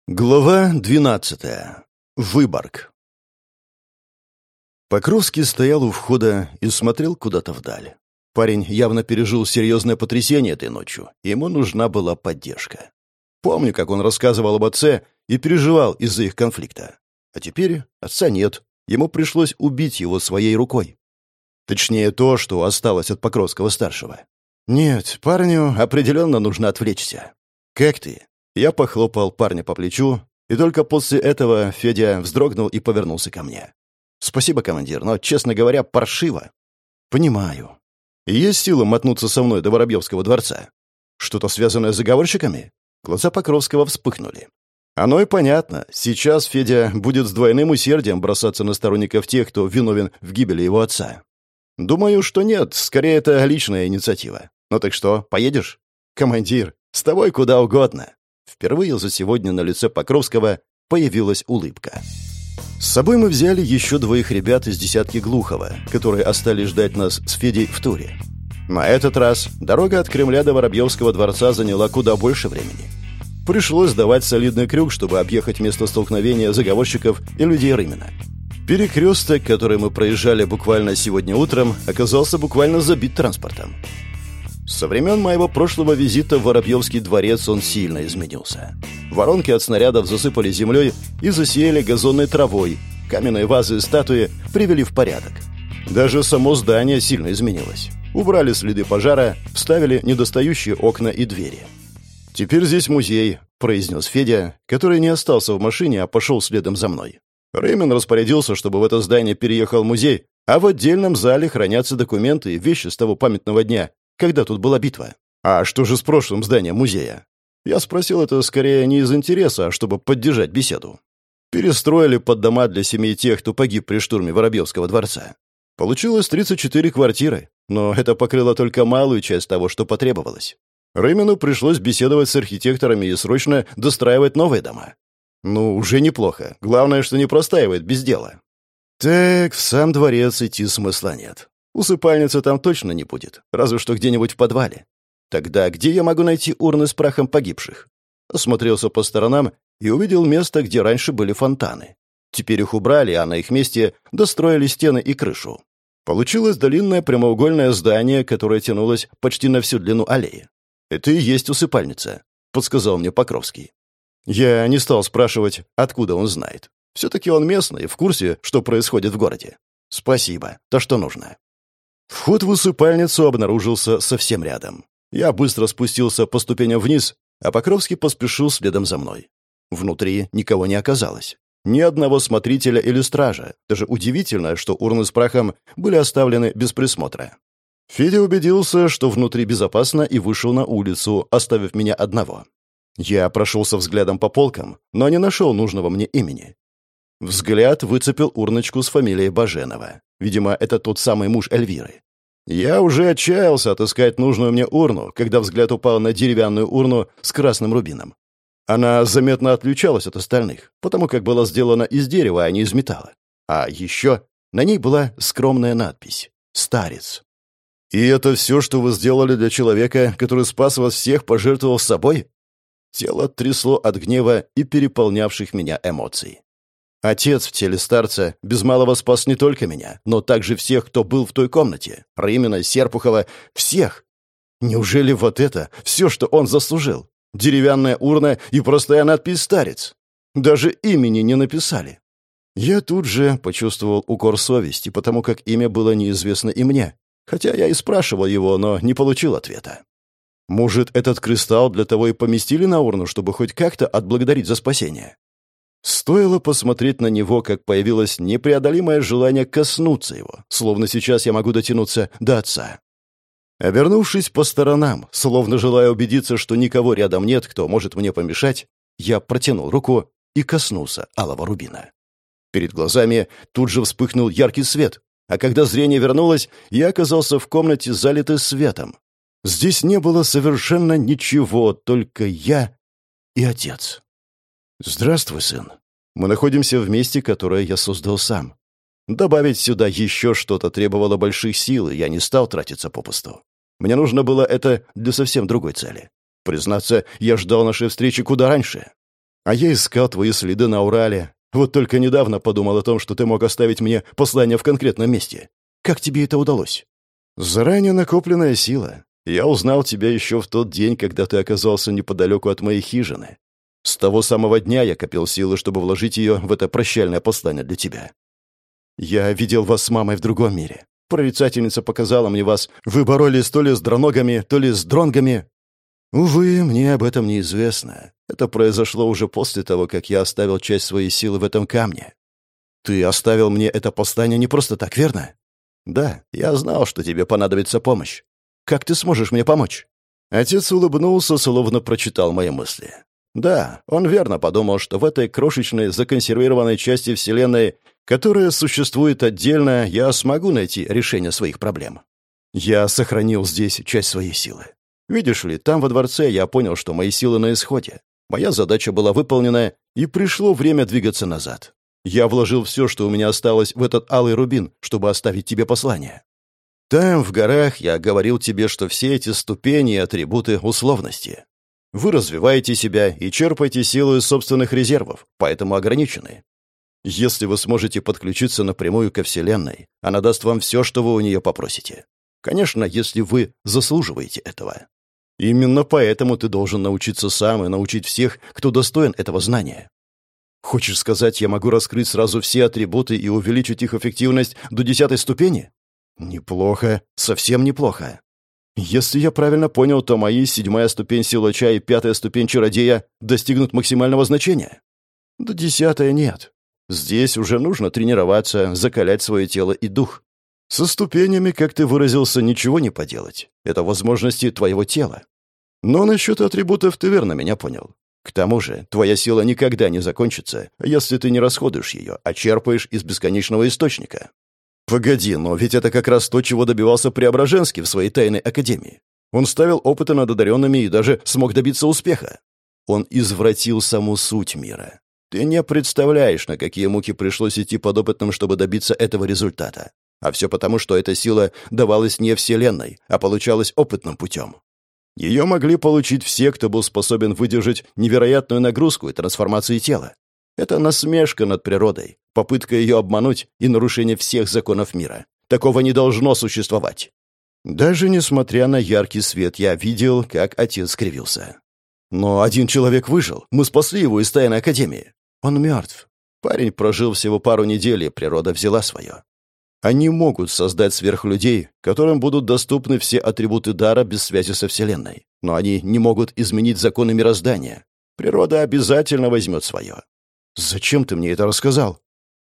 Глава 12. Выборг. Покровский стоял у входа и смотрел куда-то вдаль. Парень явно пережил серьезное потрясение этой ночью, и ему нужна была поддержка. Помню, как он рассказывал об отце и переживал из-за их конфликта. А теперь отца нет, ему пришлось убить его своей рукой. Точнее, то, что осталось от Покровского-старшего. Нет, парню определенно нужно отвлечься. «Как ты?» Я похлопал парня по плечу, и только после этого Федя вздрогнул и повернулся ко мне. «Спасибо, командир, но, честно говоря, паршиво». «Понимаю. Есть сила мотнуться со мной до Воробьевского дворца? Что-то связанное с заговорщиками?» Глаза Покровского вспыхнули. «Оно и понятно. Сейчас Федя будет с двойным усердием бросаться на сторонников тех, кто виновен в гибели его отца. Думаю, что нет, скорее это личная инициатива. Ну так что, поедешь?» «Командир, с тобой куда угодно». Впервые за сегодня на лице Покровского появилась улыбка. С собой мы взяли еще двоих ребят из десятки Глухова, которые остались ждать нас с Федей в туре. На этот раз дорога от Кремля до Воробьевского дворца заняла куда больше времени. Пришлось давать солидный крюк, чтобы объехать место столкновения заговорщиков и людей Рымина. Перекресток, который мы проезжали буквально сегодня утром, оказался буквально забит транспортом. Со времен моего прошлого визита в Воробьевский дворец он сильно изменился. Воронки от снарядов засыпали землей и засеяли газонной травой. Каменные вазы и статуи привели в порядок. Даже само здание сильно изменилось. Убрали следы пожара, вставили недостающие окна и двери. «Теперь здесь музей», — произнес Федя, который не остался в машине, а пошел следом за мной. Реймон распорядился, чтобы в это здание переехал музей, а в отдельном зале хранятся документы и вещи с того памятного дня, когда тут была битва. А что же с прошлым зданием музея? Я спросил это скорее не из интереса, а чтобы поддержать беседу. Перестроили под дома для семей тех, кто погиб при штурме Воробьевского дворца. Получилось 34 квартиры, но это покрыло только малую часть того, что потребовалось. Реймену пришлось беседовать с архитекторами и срочно достраивать новые дома. Ну, уже неплохо. Главное, что не простаивает без дела. Так, в сам дворец идти смысла нет. Усыпальницы там точно не будет, разве что где-нибудь в подвале. Тогда где я могу найти урны с прахом погибших? Осмотрелся по сторонам и увидел место, где раньше были фонтаны. Теперь их убрали, а на их месте достроили стены и крышу. Получилось длинное прямоугольное здание, которое тянулось почти на всю длину аллеи. «Это и есть усыпальница», — подсказал мне Покровский. Я не стал спрашивать, откуда он знает. Все-таки он местный и в курсе, что происходит в городе. «Спасибо, то, что нужно». Вход в усыпальницу обнаружился совсем рядом. Я быстро спустился по ступеням вниз, а Покровский поспешил следом за мной. Внутри никого не оказалось. Ни одного смотрителя или стража. Даже удивительно, что урны с прахом были оставлены без присмотра. Федя убедился, что внутри безопасно, и вышел на улицу, оставив меня одного. Я прошелся взглядом по полкам, но не нашел нужного мне имени. Взгляд выцепил урночку с фамилией Баженова. Видимо, это тот самый муж Эльвиры. Я уже отчаялся отыскать нужную мне урну, когда взгляд упал на деревянную урну с красным рубином. Она заметно отличалась от остальных, потому как была сделана из дерева, а не из металла. А еще на ней была скромная надпись «Старец». «И это все, что вы сделали для человека, который спас вас всех, пожертвовав собой?» Тело трясло от гнева и переполнявших меня эмоций. Отец в теле старца без малого спас не только меня, но также всех, кто был в той комнате. Рымина, Серпухова, всех. Неужели вот это все, что он заслужил? Деревянная урна и простая надпись «Старец». Даже имени не написали. Я тут же почувствовал укор совести, потому как имя было неизвестно и мне. Хотя я и спрашивал его, но не получил ответа. Может, этот кристалл для того и поместили на урну, чтобы хоть как-то отблагодарить за спасение? Стоило посмотреть на него, как появилось непреодолимое желание коснуться его, словно сейчас я могу дотянуться до отца. Обернувшись по сторонам, словно желая убедиться, что никого рядом нет, кто может мне помешать, я протянул руку и коснулся алого рубина. Перед глазами тут же вспыхнул яркий свет, а когда зрение вернулось, я оказался в комнате, залитой светом. Здесь не было совершенно ничего, только я и отец. «Здравствуй, сын. Мы находимся в месте, которое я создал сам. Добавить сюда еще что-то требовало больших сил, и я не стал тратиться попусту. Мне нужно было это для совсем другой цели. Признаться, я ждал нашей встречи куда раньше. А я искал твои следы на Урале. Вот только недавно подумал о том, что ты мог оставить мне послание в конкретном месте. Как тебе это удалось? Заранее накопленная сила. Я узнал тебя еще в тот день, когда ты оказался неподалеку от моей хижины. С того самого дня я копил силы, чтобы вложить ее в это прощальное послание для тебя. Я видел вас с мамой в другом мире. Прорицательница показала мне вас. Вы боролись то ли с дроногами, то ли с дронгами. Увы, мне об этом неизвестно. Это произошло уже после того, как я оставил часть своей силы в этом камне. Ты оставил мне это послание не просто так, верно? Да, я знал, что тебе понадобится помощь. Как ты сможешь мне помочь? Отец улыбнулся, словно прочитал мои мысли. Да, он верно подумал, что в этой крошечной законсервированной части Вселенной, которая существует отдельно, я смогу найти решение своих проблем. Я сохранил здесь часть своей силы. Видишь ли, там во дворце я понял, что мои силы на исходе. Моя задача была выполнена, и пришло время двигаться назад. Я вложил все, что у меня осталось, в этот алый рубин, чтобы оставить тебе послание. Там, в горах, я говорил тебе, что все эти ступени и атрибуты условности. Вы развиваете себя и черпаете силу из собственных резервов, поэтому ограничены. Если вы сможете подключиться напрямую ко Вселенной, она даст вам все, что вы у нее попросите. Конечно, если вы заслуживаете этого. Именно поэтому ты должен научиться сам и научить всех, кто достоин этого знания. Хочешь сказать, я могу раскрыть сразу все атрибуты и увеличить их эффективность до 10-й ступени? Неплохо, совсем неплохо. Если я правильно понял, то мои 7-я ступень силача и 5-я ступень чародея достигнут максимального значения. До 10-й нет. Здесь уже нужно тренироваться, закалять свое тело и дух. Со ступенями, как ты выразился, ничего не поделать. Это возможности твоего тела. Но насчет атрибутов ты верно меня понял. К тому же, твоя сила никогда не закончится, если ты не расходуешь ее, а черпаешь из бесконечного источника. Погоди, но ведь это как раз то, чего добивался Преображенский в своей тайной академии. Он ставил опыты над одаренными и даже смог добиться успеха. Он извратил саму суть мира. Ты не представляешь, на какие муки пришлось идти подопытным, чтобы добиться этого результата. А все потому, что эта сила давалась не Вселенной, а получалась опытным путем. Ее могли получить все, кто был способен выдержать невероятную нагрузку и трансформацию тела. Это насмешка над природой, попытка ее обмануть и нарушение всех законов мира. Такого не должно существовать. Даже несмотря на яркий свет, я видел, как отец скривился. Но один человек выжил. Мы спасли его из тайной академии. Он мертв. Парень прожил всего пару недель, и природа взяла свое. Они могут создать сверхлюдей, которым будут доступны все атрибуты дара без связи со Вселенной. Но они не могут изменить законы мироздания. Природа обязательно возьмет свое. Зачем ты мне это рассказал?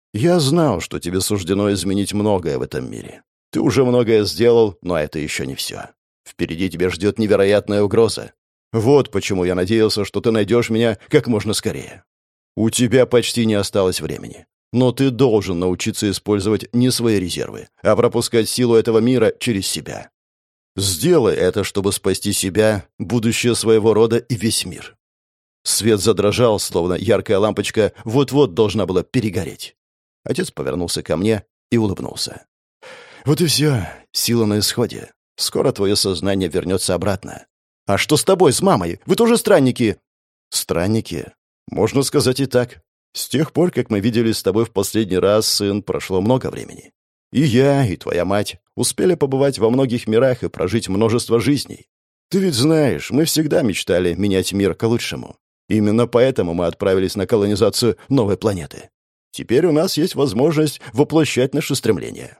Я знал, что тебе суждено изменить многое в этом мире. Ты уже многое сделал, но это еще не все. Впереди тебя ждет невероятная угроза. Вот почему я надеялся, что ты найдешь меня как можно скорее. У тебя почти не осталось времени. Но ты должен научиться использовать не свои резервы, а пропускать силу этого мира через себя. Сделай это, чтобы спасти себя, будущее своего рода и весь мир. Свет задрожал, словно яркая лампочка вот-вот должна была перегореть. Отец повернулся ко мне и улыбнулся. «Вот и все. Сила на исходе. Скоро твое сознание вернется обратно. А что с тобой, с мамой? Вы тоже странники?» «Странники? Можно сказать и так. С тех пор, как мы виделись с тобой в последний раз, сын, прошло много времени. И я, и твоя мать успели побывать во многих мирах и прожить множество жизней. Ты ведь знаешь, мы всегда мечтали менять мир к лучшему. Именно поэтому мы отправились на колонизацию новой планеты. Теперь у нас есть возможность воплощать наши стремления».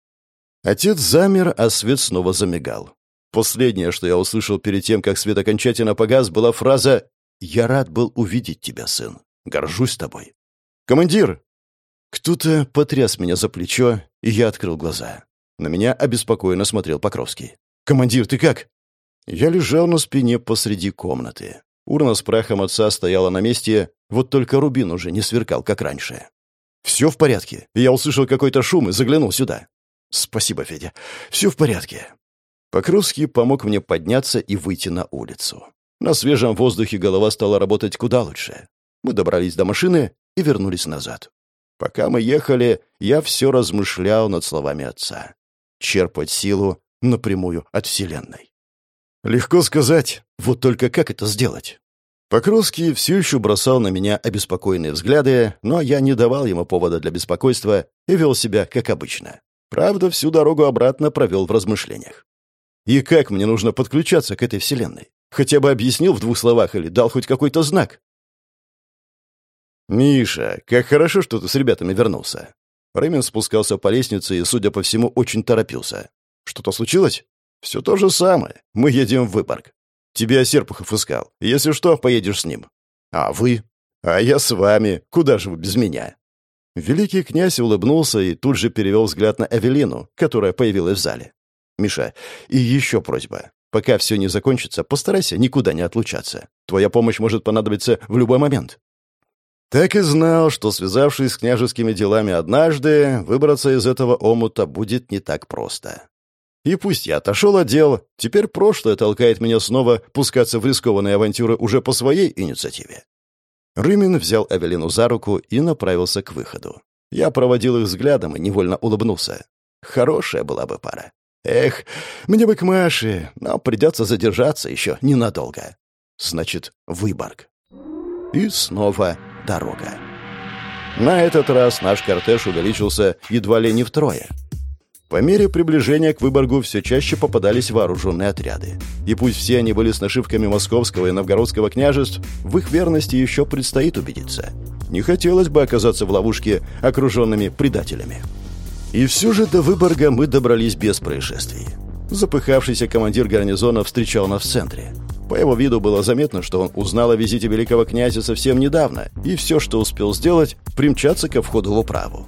Отец замер, а свет снова замигал. Последнее, что я услышал перед тем, как свет окончательно погас, была фраза «Я рад был увидеть тебя, сын. Горжусь тобой». «Командир!» Кто-то потряс меня за плечо, и я открыл глаза. На меня обеспокоенно смотрел Покровский. «Командир, ты как?» Я лежал на спине посреди комнаты. Урна с прахом отца стояла на месте, вот только рубин уже не сверкал, как раньше. «Все в порядке. Я услышал какой-то шум и заглянул сюда». «Спасибо, Федя. Все в порядке». Покровский помог мне подняться и выйти на улицу. На свежем воздухе голова стала работать куда лучше. Мы добрались до машины и вернулись назад. Пока мы ехали, я все размышлял над словами отца. Черпать силу напрямую от Вселенной. Легко сказать, вот только как это сделать? Покровский все еще бросал на меня обеспокоенные взгляды, но я не давал ему повода для беспокойства и вел себя как обычно. Правда, всю дорогу обратно провел в размышлениях. И как мне нужно подключаться к этой вселенной? Хотя бы объяснил в 2 словах или дал хоть какой-то знак. «Миша, как хорошо, что ты с ребятами вернулся». Рымин спускался по лестнице и, судя по всему, очень торопился. «Что-то случилось?» «Все то же самое. Мы едем в Выборг. Тебя Серпухов искал. Если что, поедешь с ним». «А вы?» «А я с вами. Куда же вы без меня?» Великий князь улыбнулся и тут же перевел взгляд на Эвелину, которая появилась в зале. «Миша, и еще просьба. Пока все не закончится, постарайся никуда не отлучаться. Твоя помощь может понадобиться в любой момент». Так и знал, что, связавшись с княжескими делами однажды, выбраться из этого омута будет не так просто. И пусть я отошел от дел, теперь прошлое толкает меня снова пускаться в рискованные авантюры уже по своей инициативе. Рымин взял Эвелину за руку и направился к выходу. Я проводил их взглядом и невольно улыбнулся. Хорошая была бы пара. Эх, мне бы к Маше, но придется задержаться еще ненадолго. Значит, Выборг. И снова дорога. На этот раз наш кортеж увеличился едва ли не втрое. По мере приближения к Выборгу все чаще попадались вооруженные отряды. И пусть все они были с нашивками Московского и Новгородского княжеств, в их верности еще предстоит убедиться. Не хотелось бы оказаться в ловушке, окруженными предателями. И все же до Выборга мы добрались без происшествий. Запыхавшийся командир гарнизона встречал нас в центре. По его виду было заметно, что он узнал о визите великого князя совсем недавно, и все, что успел сделать, примчаться ко входу в управу.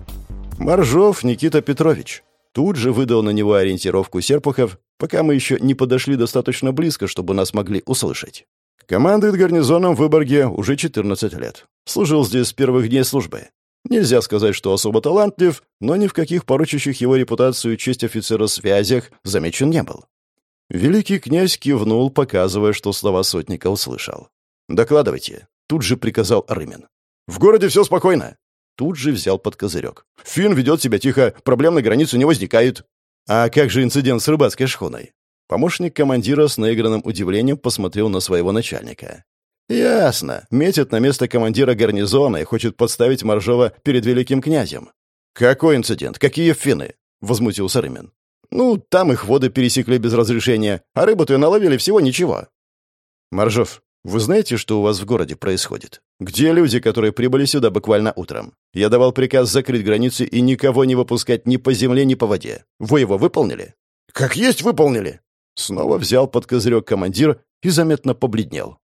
Моржов Никита Петрович. Тут же выдал на него ориентировку Серпухов, пока мы еще не подошли достаточно близко, чтобы нас могли услышать. Командует гарнизоном в Выборге уже 14 лет. Служил здесь с первых дней службы. Нельзя сказать, что особо талантлив, но ни в каких порочащих его репутацию и честь офицера связях замечен не был. Великий князь кивнул, показывая, что слова сотника услышал. «Докладывайте», — тут же приказал Рымин. «В городе все спокойно». Тут же взял под козырек. «Финн ведет себя тихо, проблем на границе не возникает». «А как же инцидент с рыбацкой шхуной?» Помощник командира с наигранным удивлением посмотрел на своего начальника. «Ясно. Метит на место командира гарнизона и хочет подставить Моржова перед великим князем». «Какой инцидент? Какие финны?» — возмутился Рымин. «Ну, там их воды пересекли без разрешения, а рыбу-то и наловили всего ничего». «Моржов, вы знаете, что у вас в городе происходит? Где люди, которые прибыли сюда буквально утром? Я давал приказ закрыть границы и никого не выпускать ни по земле, ни по воде. Вы его выполнили?» «Как есть выполнили!» Снова взял под козырек командир и заметно побледнел.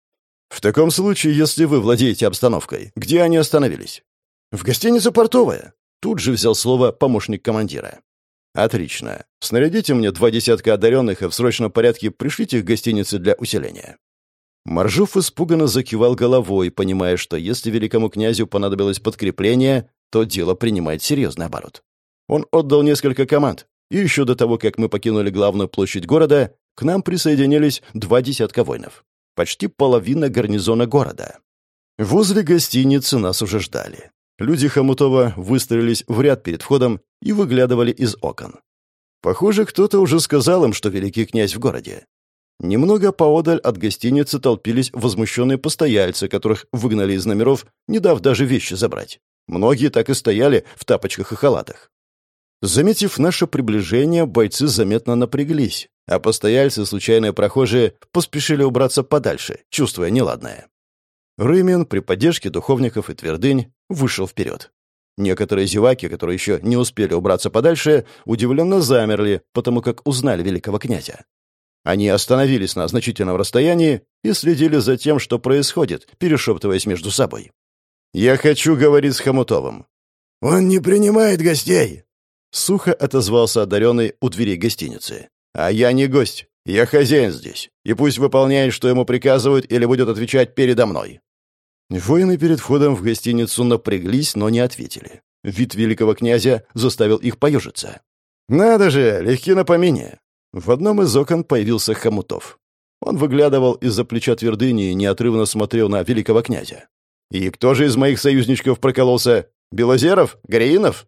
«В таком случае, если вы владеете обстановкой, где они остановились?» «В гостинице «Портовая». Тут же взял слово помощник командира. «Отлично. Снарядите мне 2 десятка одаренных и в срочном порядке пришлите их в гостиницы для усиления». Моржов испуганно закивал головой, понимая, что если великому князю понадобилось подкрепление, то дело принимает серьезный оборот. Он отдал несколько команд, и еще до того, как мы покинули главную площадь города, к нам присоединились 2 десятка воинов. Почти половина гарнизона города. Возле гостиницы нас уже ждали. Люди Хомутова выстроились в ряд перед входом и выглядывали из окон. Похоже, кто-то уже сказал им, что великий князь в городе. Немного поодаль от гостиницы толпились возмущенные постояльцы, которых выгнали из номеров, не дав даже вещи забрать. Многие так и стояли в тапочках и халатах. Заметив наше приближение, бойцы заметно напряглись, а постояльцы, случайные прохожие, поспешили убраться подальше, чувствуя неладное. Рымин при поддержке духовников и твердынь вышел вперед. Некоторые зеваки, которые еще не успели убраться подальше, удивленно замерли, потому как узнали великого князя. Они остановились на значительном расстоянии и следили за тем, что происходит, перешептываясь между собой. «Я хочу говорить с Хомутовым». «Он не принимает гостей», — сухо отозвался одаренный у дверей гостиницы. «А я не гость. Я хозяин здесь. И пусть выполняет, что ему приказывают, или будет отвечать передо мной». Воины перед входом в гостиницу напряглись, но не ответили. Вид великого князя заставил их поежиться. «Надо же, легки на помине». В одном из окон появился Хомутов. Он выглядывал из-за плеча твердыни и неотрывно смотрел на великого князя. «И кто же из моих союзничков прокололся? Белозеров? Гореинов?»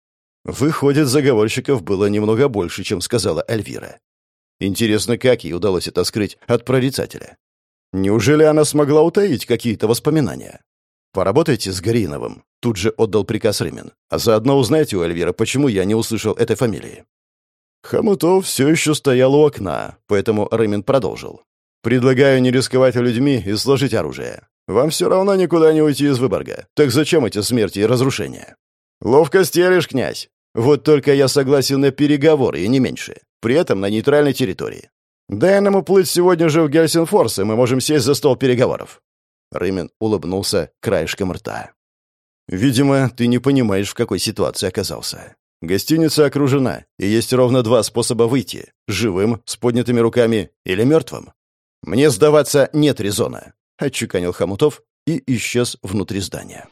Выходит, заговорщиков было немного больше, чем сказала Эльвира. Интересно, как ей удалось это скрыть от прорицателя? Неужели она смогла утаить какие-то воспоминания? «Поработайте с Гариновым», — тут же отдал приказ Рымин. «А заодно узнайте у Эльвира, почему я не услышал этой фамилии». Хомутов все еще стоял у окна, поэтому Рымин продолжил. «Предлагаю не рисковать людьми и сложить оружие. Вам все равно никуда не уйти из Выборга. Так зачем эти смерти и разрушения?» «Ловко стелишь, князь. Вот только я согласен на переговоры, и не меньше. При этом на нейтральной территории. Дай нам уплыть сегодня же в Гельсинфорс, и мы можем сесть за стол переговоров». Рымин улыбнулся краешком рта. «Видимо, ты не понимаешь, в какой ситуации оказался. Гостиница окружена, и есть ровно два способа выйти — живым, с поднятыми руками, или мертвым. Мне сдаваться нет резона», — отчеканил Хомутов и исчез внутри здания.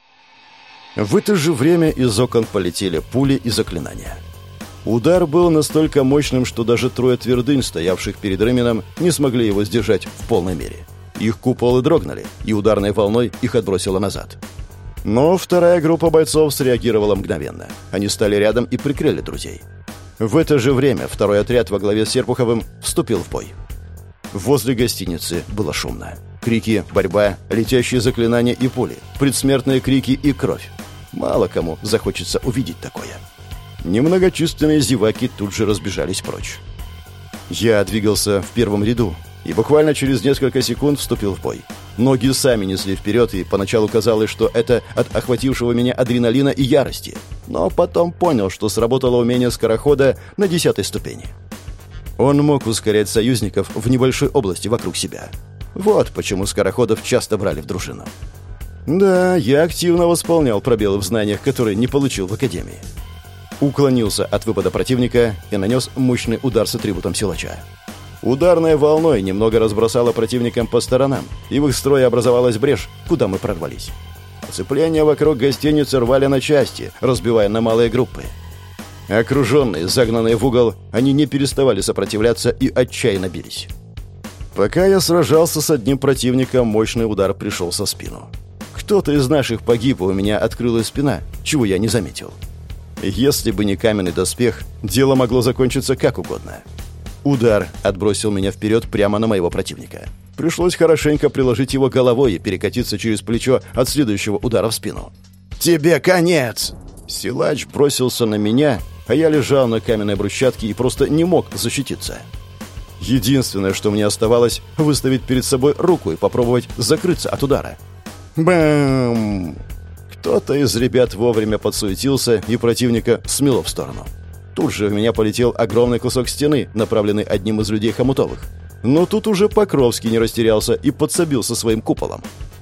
В это же время из окон полетели пули и заклинания. Удар был настолько мощным, что даже трое твердынь, стоявших перед Рымином, не смогли его сдержать в полной мере. Их куполы дрогнули, и ударной волной их отбросило назад. Но вторая группа бойцов среагировала мгновенно. Они стали рядом и прикрыли друзей. В это же время второй отряд во главе с Серпуховым вступил в бой. Возле гостиницы было шумно. Крики, борьба, летящие заклинания и пули, предсмертные крики и кровь. Мало кому захочется увидеть такое. Немногочисленные зеваки тут же разбежались прочь. Я двигался в первом ряду и буквально через несколько секунд вступил в бой. Ноги сами несли вперед, и поначалу казалось, что это от охватившего меня адреналина и ярости. Но потом понял, что сработало умение скорохода на 10-й ступени. Он мог ускорять союзников в небольшой области вокруг себя. Вот почему скороходов часто брали в дружину. Да, я активно восполнял пробелы в знаниях, которые не получил в академии. Уклонился от выпада противника и нанес мощный удар с атрибутом силача. Ударной волной немного разбросало противникам по сторонам, и в их строе образовалась брешь, куда мы прорвались. Оцепление вокруг гостиницы рвали на части, разбивая на малые группы. Окруженные, загнанные в угол, они не переставали сопротивляться и отчаянно бились. Пока я сражался с одним противником, мощный удар пришел со спину. Кто-то из наших погиб, и у меня открылась спина, чего я не заметил. Если бы не каменный доспех, дело могло закончиться как угодно. Удар отбросил меня вперед прямо на моего противника. Пришлось хорошенько приложить его головой и перекатиться через плечо от следующего удара в спину. «Тебе конец!» Силач бросился на меня, а я лежал на каменной брусчатке и просто не мог защититься. Единственное, что мне оставалось, выставить перед собой руку и попробовать закрыться от удара. Бам! Кто-то из ребят вовремя подсуетился, и противника смело в сторону. Тут же в меня полетел огромный кусок стены, направленный одним из людей Хомутовых. Но тут уже Покровский не растерялся и подсобил со своим куполом.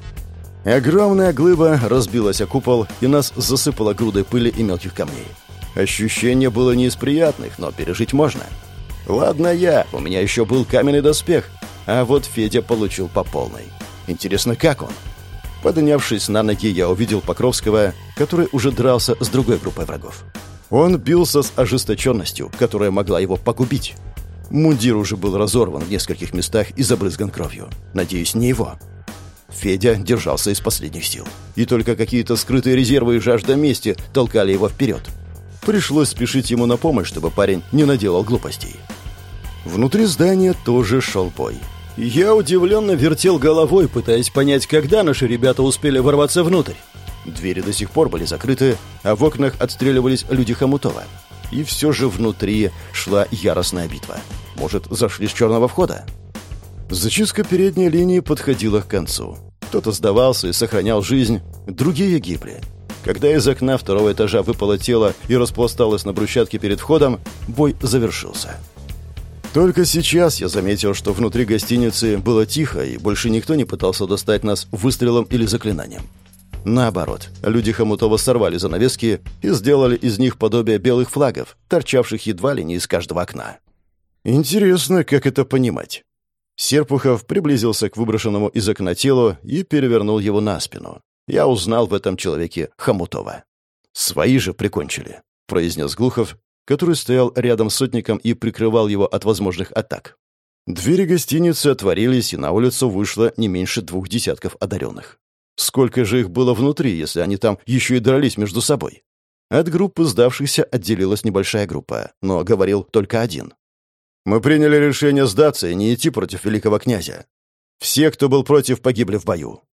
Огромная глыба разбилась о купол, и нас засыпало грудой пыли и мелких камней. Ощущение было не из приятных, но пережить можно. Ладно у меня еще был каменный доспех, а вот Федя получил по полной. Интересно, как он? Поднявшись на ноги, я увидел Покровского, который уже дрался с другой группой врагов. Он бился с ожесточенностью, которая могла его погубить. Мундир уже был разорван в нескольких местах и забрызган кровью. Надеюсь, не его. Федя держался из последних сил. И только какие-то скрытые резервы и жажда мести толкали его вперед. Пришлось спешить ему на помощь, чтобы парень не наделал глупостей. Внутри здания тоже шел бой. Я удивленно вертел головой, пытаясь понять, когда наши ребята успели ворваться внутрь. Двери до сих пор были закрыты, а в окнах отстреливались люди Хомутова. И все же внутри шла яростная битва. Может, зашли с черного входа? Зачистка передней линии подходила к концу. Кто-то сдавался и сохранял жизнь, другие гибли. Когда из окна второго этажа выпало тело и распласталось на брусчатке перед входом, бой завершился. Только сейчас я заметил, что внутри гостиницы было тихо, и больше никто не пытался достать нас выстрелом или заклинанием. Наоборот, люди Хомутова сорвали занавески и сделали из них подобие белых флагов, торчавших едва ли не из каждого окна. Интересно, как это понимать? Серпухов приблизился к выброшенному из окна телу и перевернул его на спину. Я узнал в этом человеке Хомутова. «Свои же прикончили», — произнес Глухов, который стоял рядом с сотником и прикрывал его от возможных атак. Двери гостиницы отворились, и на улицу вышло не меньше 2 десятков одаренных. Сколько же их было внутри, если они там еще и дрались между собой? От группы сдавшихся отделилась небольшая группа, но говорил только один. «Мы приняли решение сдаться и не идти против великого князя». Все, кто был против, погибли в бою.